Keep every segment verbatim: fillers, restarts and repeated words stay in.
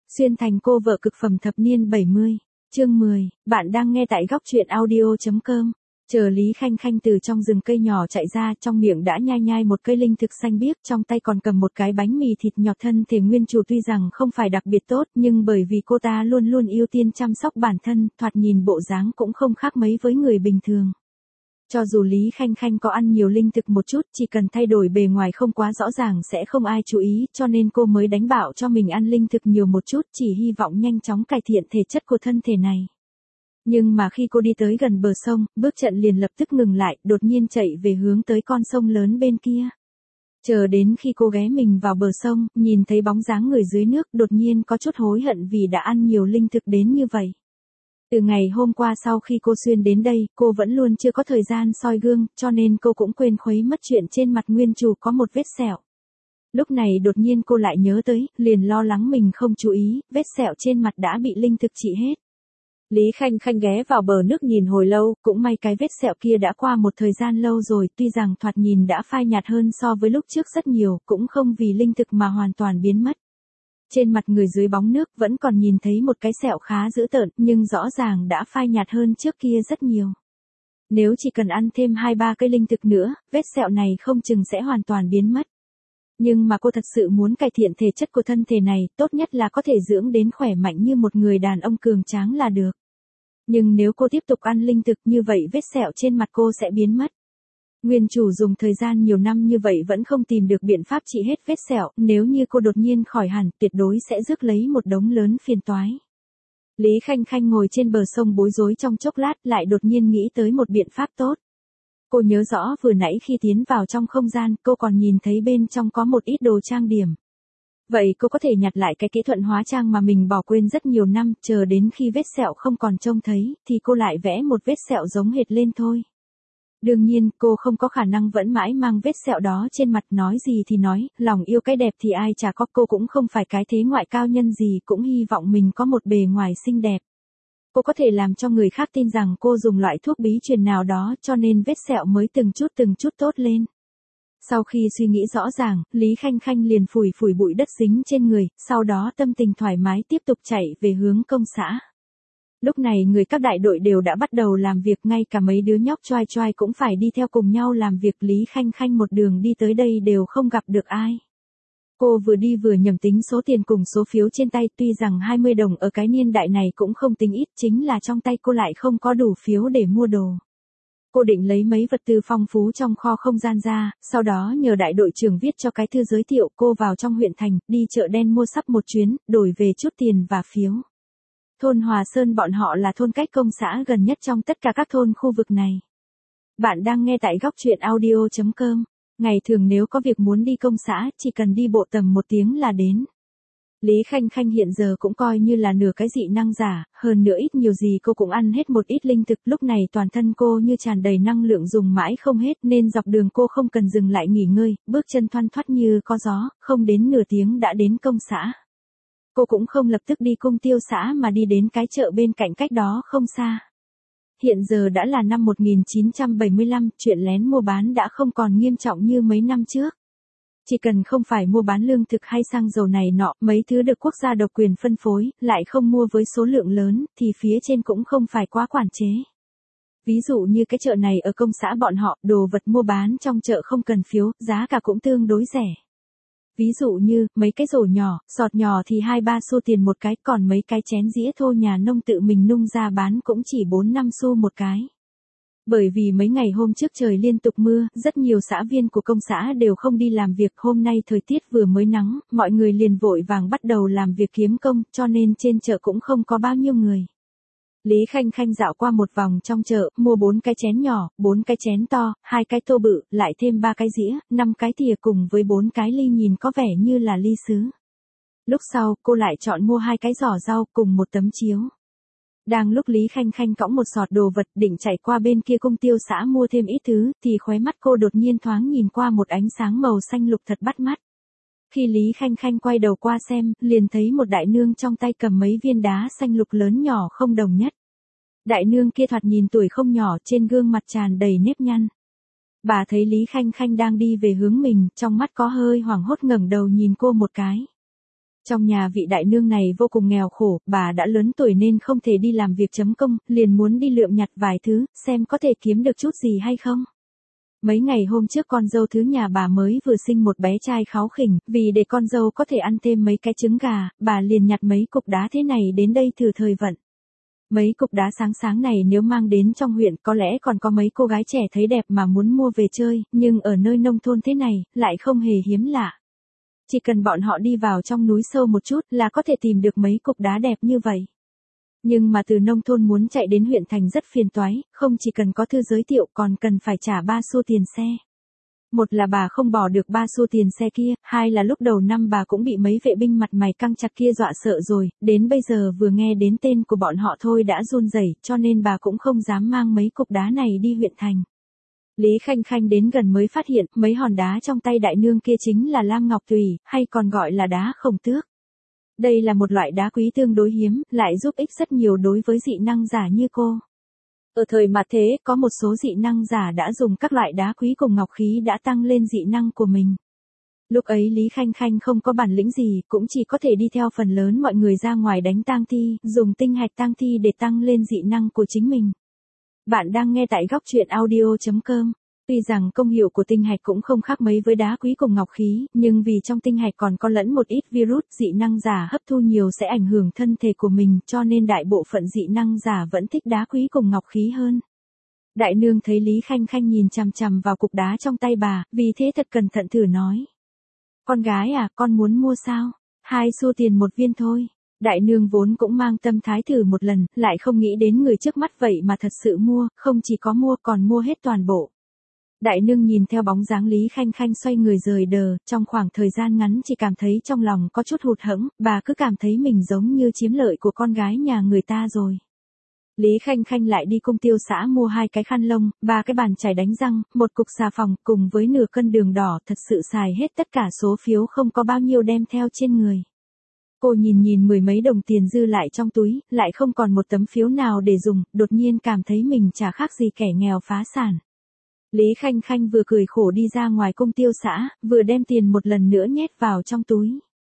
Xuyên thành cô vợ cực phẩm thập niên bảy mươi, chương mười, bạn đang nghe tại góc truyện audio.com. Chờ Lý Khanh Khanh từ trong rừng cây nhỏ chạy ra, trong miệng đã nhai nhai một cây linh thực xanh biếc, trong tay còn cầm một cái bánh mì thịt nhọt. Thân thể nguyên chủ tuy rằng không phải đặc biệt tốt, nhưng bởi vì cô ta luôn luôn ưu tiên chăm sóc bản thân, thoạt nhìn bộ dáng cũng không khác mấy với người bình thường. Cho dù Lý Khanh Khanh có ăn nhiều linh thực một chút, chỉ cần thay đổi bề ngoài không quá rõ ràng sẽ không ai chú ý, cho nên cô mới đánh bảo cho mình ăn linh thực nhiều một chút, chỉ hy vọng nhanh chóng cải thiện thể chất của thân thể này. Nhưng mà khi cô đi tới gần bờ sông, bước chân liền lập tức ngừng lại, đột nhiên chạy về hướng tới con sông lớn bên kia. Chờ đến khi cô ghé mình vào bờ sông, nhìn thấy bóng dáng người dưới nước, đột nhiên có chút hối hận vì đã ăn nhiều linh thực đến như vậy. Từ ngày hôm qua sau khi cô xuyên đến đây, cô vẫn luôn chưa có thời gian soi gương, cho nên cô cũng quên khuấy mất chuyện trên mặt nguyên chủ có một vết sẹo. Lúc này đột nhiên cô lại nhớ tới, liền lo lắng mình không chú ý, vết sẹo trên mặt đã bị linh thực trị hết. Lý Khanh Khanh ghé vào bờ nước nhìn hồi lâu, cũng may cái vết sẹo kia đã qua một thời gian lâu rồi, tuy rằng thoạt nhìn đã phai nhạt hơn so với lúc trước rất nhiều, cũng không vì linh thực mà hoàn toàn biến mất. Trên mặt người dưới bóng nước vẫn còn nhìn thấy một cái sẹo khá dữ tợn, nhưng rõ ràng đã phai nhạt hơn trước kia rất nhiều. Nếu chỉ cần ăn thêm hai ba cây linh thực nữa, vết sẹo này không chừng sẽ hoàn toàn biến mất. Nhưng mà cô thật sự muốn cải thiện thể chất của thân thể này, tốt nhất là có thể dưỡng đến khỏe mạnh như một người đàn ông cường tráng là được. Nhưng nếu cô tiếp tục ăn linh thực như vậy vết sẹo trên mặt cô sẽ biến mất. Nguyên chủ dùng thời gian nhiều năm như vậy vẫn không tìm được biện pháp trị hết vết sẹo, nếu như cô đột nhiên khỏi hẳn, tuyệt đối sẽ rước lấy một đống lớn phiền toái. Lý Khanh Khanh ngồi trên bờ sông bối rối trong chốc lát, lại đột nhiên nghĩ tới một biện pháp tốt. Cô nhớ rõ vừa nãy khi tiến vào trong không gian, cô còn nhìn thấy bên trong có một ít đồ trang điểm. Vậy cô có thể nhặt lại cái kỹ thuật hóa trang mà mình bỏ quên rất nhiều năm, chờ đến khi vết sẹo không còn trông thấy, thì cô lại vẽ một vết sẹo giống hệt lên thôi. Đương nhiên, cô không có khả năng vẫn mãi mang vết sẹo đó trên mặt, nói gì thì nói, lòng yêu cái đẹp thì ai chả có, cô cũng không phải cái thế ngoại cao nhân gì, cũng hy vọng mình có một bề ngoài xinh đẹp. Cô có thể làm cho người khác tin rằng cô dùng loại thuốc bí truyền nào đó, cho nên vết sẹo mới từng chút từng chút tốt lên. Sau khi suy nghĩ rõ ràng, Lý Khanh Khanh liền phủi phủi bụi đất dính trên người, sau đó tâm tình thoải mái tiếp tục chạy về hướng công xã. Lúc này người các đại đội đều đã bắt đầu làm việc, ngay cả mấy đứa nhóc choai choai cũng phải đi theo cùng nhau làm việc. Lý Khanh Khanh một đường đi tới đây đều không gặp được ai. Cô vừa đi vừa nhẩm tính số tiền cùng số phiếu trên tay, tuy rằng hai mươi đồng ở cái niên đại này cũng không tính ít, chính là trong tay cô lại không có đủ phiếu để mua đồ. Cô định lấy mấy vật tư phong phú trong kho không gian ra, sau đó nhờ đại đội trưởng viết cho cái thư giới thiệu. Cô vào trong huyện thành, đi chợ đen mua sắp một chuyến, đổi về chút tiền và phiếu. Thôn Hòa Sơn bọn họ là thôn cách công xã gần nhất trong tất cả các thôn khu vực này. Bạn đang nghe tại góc truyện audio.com. Ngày thường nếu có việc muốn đi công xã, chỉ cần đi bộ tầm một tiếng là đến. Lý Khanh Khanh hiện giờ cũng coi như là nửa cái dị năng giả, hơn nữa ít nhiều gì cô cũng ăn hết một ít linh thực, lúc này toàn thân cô như tràn đầy năng lượng dùng mãi không hết, nên dọc đường cô không cần dừng lại nghỉ ngơi, bước chân thoăn thoắt như có gió, không đến nửa tiếng đã đến công xã. Cô cũng không lập tức đi cung tiêu xã mà đi đến cái chợ bên cạnh cách đó không xa. Hiện giờ đã là năm một nghìn chín trăm bảy mươi lăm, chuyện lén mua bán đã không còn nghiêm trọng như mấy năm trước. Chỉ cần không phải mua bán lương thực hay xăng dầu này nọ, mấy thứ được quốc gia độc quyền phân phối, lại không mua với số lượng lớn, thì phía trên cũng không phải quá quản chế. Ví dụ như cái chợ này ở công xã bọn họ, đồ vật mua bán trong chợ không cần phiếu, giá cả cũng tương đối rẻ. Ví dụ như, mấy cái rổ nhỏ, sọt nhỏ thì hai ba xu tiền một cái, còn mấy cái chén dĩa thô nhà nông tự mình nung ra bán cũng chỉ bốn năm xu một cái. Bởi vì mấy ngày hôm trước trời liên tục mưa, rất nhiều xã viên của công xã đều không đi làm việc, hôm nay thời tiết vừa mới nắng, mọi người liền vội vàng bắt đầu làm việc kiếm công, cho nên trên chợ cũng không có bao nhiêu người. Lý Khanh Khanh dạo qua một vòng trong chợ, mua bốn cái chén nhỏ, bốn cái chén to, hai cái tô bự, lại thêm ba cái dĩa, năm cái thìa cùng với bốn cái ly nhìn có vẻ như là ly sứ. Lúc sau, cô lại chọn mua hai cái giỏ rau cùng một tấm chiếu. Đang lúc Lý Khanh Khanh cõng một sọt đồ vật định chạy qua bên kia cung tiêu xã mua thêm ít thứ, thì khóe mắt cô đột nhiên thoáng nhìn qua một ánh sáng màu xanh lục thật bắt mắt. Khi Lý Khanh Khanh quay đầu qua xem, liền thấy một đại nương trong tay cầm mấy viên đá xanh lục lớn nhỏ không đồng nhất. Đại nương kia thoạt nhìn tuổi không nhỏ, trên gương mặt tràn đầy nếp nhăn. Bà thấy Lý Khanh Khanh đang đi về hướng mình, trong mắt có hơi hoảng hốt ngẩng đầu nhìn cô một cái. Trong nhà vị đại nương này vô cùng nghèo khổ, bà đã lớn tuổi nên không thể đi làm việc chấm công, liền muốn đi lượm nhặt vài thứ, xem có thể kiếm được chút gì hay không. Mấy ngày hôm trước con dâu thứ nhà bà mới vừa sinh một bé trai kháu khỉnh, vì để con dâu có thể ăn thêm mấy cái trứng gà, bà liền nhặt mấy cục đá thế này đến đây thử thời vận. Mấy cục đá sáng sáng này nếu mang đến trong huyện có lẽ còn có mấy cô gái trẻ thấy đẹp mà muốn mua về chơi, nhưng ở nơi nông thôn thế này, lại không hề hiếm lạ. Chỉ cần bọn họ đi vào trong núi sâu một chút là có thể tìm được mấy cục đá đẹp như vậy. Nhưng mà từ nông thôn muốn chạy đến huyện thành rất phiền toái, không chỉ cần có thư giới thiệu còn cần phải trả ba xu tiền xe. Một là bà không bỏ được ba xu tiền xe kia, hai là lúc đầu năm bà cũng bị mấy vệ binh mặt mày căng chặt kia dọa sợ rồi, đến bây giờ vừa nghe đến tên của bọn họ thôi đã run rẩy, cho nên bà cũng không dám mang mấy cục đá này đi huyện thành. Lý Khanh Khanh đến gần mới phát hiện, mấy hòn đá trong tay đại nương kia chính là lam ngọc tùy, hay còn gọi là đá khổng tước. Đây là một loại đá quý tương đối hiếm, lại giúp ích rất nhiều đối với dị năng giả như cô. Ở thời mạt thế, có một số dị năng giả đã dùng các loại đá quý cùng ngọc khí đã tăng lên dị năng của mình. Lúc ấy Lý Khanh Khanh không có bản lĩnh gì, cũng chỉ có thể đi theo phần lớn mọi người ra ngoài đánh tang thi, dùng tinh hạch tang thi để tăng lên dị năng của chính mình. Bạn đang nghe tại góc truyện audio chấm com. Tuy rằng công hiệu của tinh hạch cũng không khác mấy với đá quý cùng ngọc khí, nhưng vì trong tinh hạch còn có lẫn một ít virus, dị năng giả hấp thu nhiều sẽ ảnh hưởng thân thể của mình, cho nên đại bộ phận dị năng giả vẫn thích đá quý cùng ngọc khí hơn. Đại nương thấy Lý Khanh Khanh nhìn chằm chằm vào cục đá trong tay bà, vì thế thật cẩn thận thử nói. Con gái à, con muốn mua sao? Hai xu tiền một viên thôi. Đại nương vốn cũng mang tâm thái thử một lần, lại không nghĩ đến người trước mắt vậy mà thật sự mua, không chỉ có mua còn mua hết toàn bộ. Đại nương nhìn theo bóng dáng Lý Khanh Khanh xoay người rời đờ, trong khoảng thời gian ngắn chỉ cảm thấy trong lòng có chút hụt hẫng, bà cứ cảm thấy mình giống như chiếm lợi của con gái nhà người ta rồi. Lý Khanh Khanh lại đi cung tiêu xã mua hai cái khăn lông, ba cái bàn chải đánh răng, một cục xà phòng cùng với nửa cân đường đỏ, thật sự xài hết tất cả số phiếu không có bao nhiêu đem theo trên người. Cô nhìn nhìn mười mấy đồng tiền dư lại trong túi, lại không còn một tấm phiếu nào để dùng, đột nhiên cảm thấy mình chả khác gì kẻ nghèo phá sản. Lý Khanh Khanh vừa cười khổ đi ra ngoài cung tiêu xã, vừa đem tiền một lần nữa nhét vào trong túi.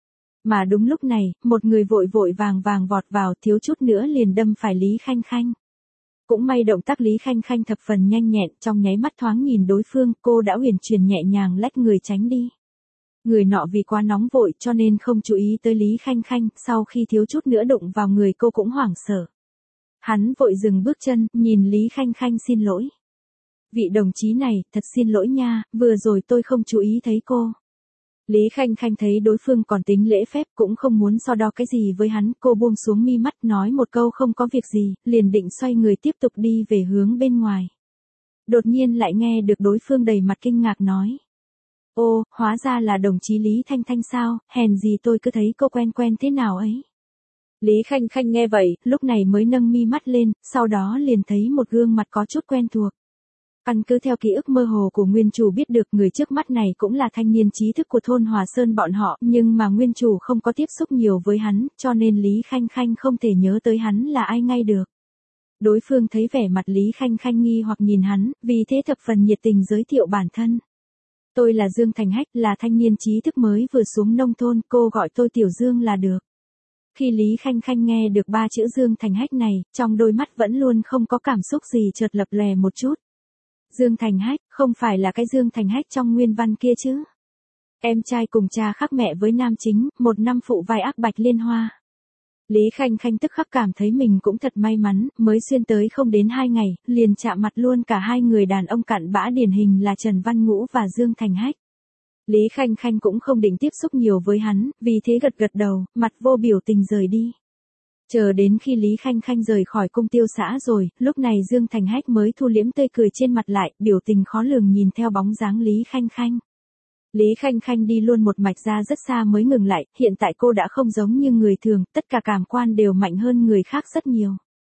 Mà đúng lúc này, một người vội vội vàng vàng vọt vào, thiếu chút nữa liền đâm phải Lý Khanh Khanh. Cũng may động tác Lý Khanh Khanh thập phần nhanh nhẹn, trong nháy mắt thoáng nhìn đối phương, cô đã huyền chuyển nhẹ nhàng lách người tránh đi. Người nọ vì quá nóng vội cho nên không chú ý tới Lý Khanh Khanh, sau khi thiếu chút nữa đụng vào người cô cũng hoảng sợ. Hắn vội dừng bước chân, nhìn Lý Khanh Khanh xin lỗi. Vị đồng chí này, thật xin lỗi nha, vừa rồi tôi không chú ý thấy cô. Lý Khanh Khanh thấy đối phương còn tính lễ phép, cũng không muốn so đo cái gì với hắn, cô buông xuống mi mắt nói một câu không có việc gì, liền định xoay người tiếp tục đi về hướng bên ngoài. Đột nhiên lại nghe được đối phương đầy mặt kinh ngạc nói. Ô, hóa ra là đồng chí Lý Thanh Thanh sao, hèn gì tôi cứ thấy cô quen quen thế nào ấy. Lý Khanh Khanh nghe vậy, lúc này mới nâng mi mắt lên, sau đó liền thấy một gương mặt có chút quen thuộc. Căn cứ theo ký ức mơ hồ của nguyên chủ biết được người trước mắt này cũng là thanh niên trí thức của thôn Hòa Sơn bọn họ, nhưng mà nguyên chủ không có tiếp xúc nhiều với hắn, cho nên Lý Khanh Khanh không thể nhớ tới hắn là ai ngay được. Đối phương thấy vẻ mặt Lý Khanh Khanh nghi hoặc nhìn hắn, vì thế thập phần nhiệt tình giới thiệu bản thân. Tôi là Dương Thành Hách, là thanh niên trí thức mới vừa xuống nông thôn, cô gọi tôi Tiểu Dương là được. Khi Lý Khanh Khanh nghe được ba chữ Dương Thành Hách này, trong đôi mắt vẫn luôn không có cảm xúc gì chợt lập lòe một chút. Dương Thành Hách, không phải là cái Dương Thành Hách trong nguyên văn kia chứ? Em trai cùng cha khác mẹ với nam chính, một năm phụ vai ác Bạch Liên Hoa. Lý Khanh Khanh tức khắc cảm thấy mình cũng thật may mắn, mới xuyên tới không đến hai ngày, liền chạm mặt luôn cả hai người đàn ông cặn bã điển hình là Trần Văn Ngũ và Dương Thành Hách. Lý Khanh Khanh cũng không định tiếp xúc nhiều với hắn, vì thế gật gật đầu, mặt vô biểu tình rời đi. Chờ đến khi Lý Khanh Khanh rời khỏi cung tiêu xã rồi, lúc này Dương Thành Hách mới thu liễm tươi cười trên mặt lại, biểu tình khó lường nhìn theo bóng dáng Lý Khanh Khanh. Lý Khanh Khanh đi luôn một mạch ra rất xa mới ngừng lại, hiện tại cô đã không giống như người thường, tất cả cảm quan đều mạnh hơn người khác rất nhiều.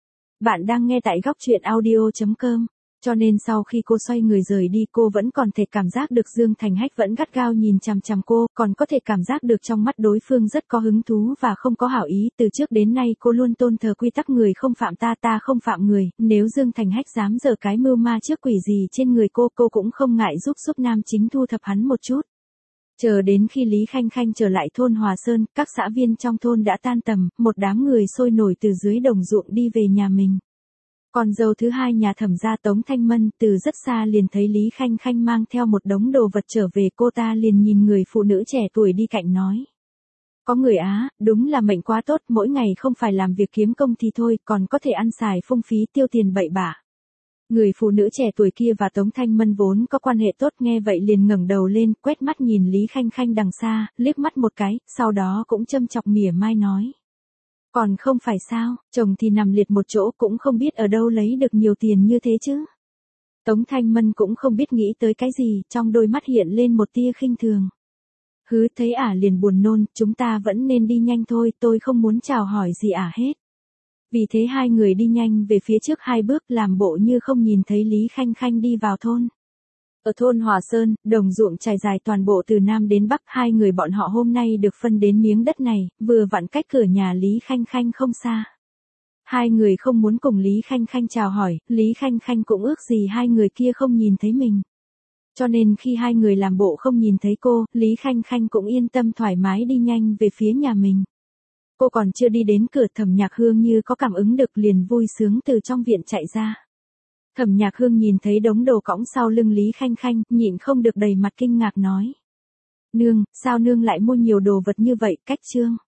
Bạn đang nghe tại góc truyện audio chấm com. Cho nên sau khi cô xoay người rời đi cô vẫn còn thể cảm giác được Dương Thành Hách vẫn gắt gao nhìn chằm chằm cô, còn có thể cảm giác được trong mắt đối phương rất có hứng thú và không có hảo ý. Từ trước đến nay cô luôn tôn thờ quy tắc người không phạm ta ta không phạm người, nếu Dương Thành Hách dám giở cái mưu ma trước quỷ gì trên người cô, cô cũng không ngại giúp giúp nam chính thu thập hắn một chút. Chờ đến khi Lý Khanh Khanh trở lại thôn Hòa Sơn, các xã viên trong thôn đã tan tầm, một đám người sôi nổi từ dưới đồng ruộng đi về nhà mình. Con dâu thứ hai nhà Thẩm gia Tống Thanh Mân từ rất xa liền thấy Lý Khanh Khanh mang theo một đống đồ vật trở về, cô ta liền nhìn người phụ nữ trẻ tuổi đi cạnh nói. Có người á, đúng là mệnh quá tốt, mỗi ngày không phải làm việc kiếm công thì thôi, còn có thể ăn xài phung phí tiêu tiền bậy bạ. Người phụ nữ trẻ tuổi kia và Tống Thanh Mân vốn có quan hệ tốt, nghe vậy liền ngẩng đầu lên, quét mắt nhìn Lý Khanh Khanh đằng xa, liếc mắt một cái, sau đó cũng châm chọc mỉa mai nói. Còn không phải sao, chồng thì nằm liệt một chỗ, cũng không biết ở đâu lấy được nhiều tiền như thế chứ. Tống Thanh Mân cũng không biết nghĩ tới cái gì, trong đôi mắt hiện lên một tia khinh thường. Hứ, thấy ả liền buồn nôn, chúng ta vẫn nên đi nhanh thôi, tôi không muốn chào hỏi gì ả hết. Vì thế hai người đi nhanh về phía trước hai bước, làm bộ như không nhìn thấy Lý Khanh Khanh đi vào thôn. Ở thôn Hòa Sơn, đồng ruộng trải dài toàn bộ từ Nam đến Bắc, hai người bọn họ hôm nay được phân đến miếng đất này, vừa vặn cách cửa nhà Lý Khanh Khanh không xa. Hai người không muốn cùng Lý Khanh Khanh chào hỏi, Lý Khanh Khanh cũng ước gì hai người kia không nhìn thấy mình. Cho nên khi hai người làm bộ không nhìn thấy cô, Lý Khanh Khanh cũng yên tâm thoải mái đi nhanh về phía nhà mình. Cô còn chưa đi đến cửa, Thẩm Nhạc Hương như có cảm ứng được liền vui sướng từ trong viện chạy ra. Thẩm Nhạc Hương nhìn thấy đống đồ cõng sau lưng Lý Khanh Khanh, nhịn không được đầy mặt kinh ngạc nói. Nương, sao nương lại mua nhiều đồ vật như vậy, cách trương?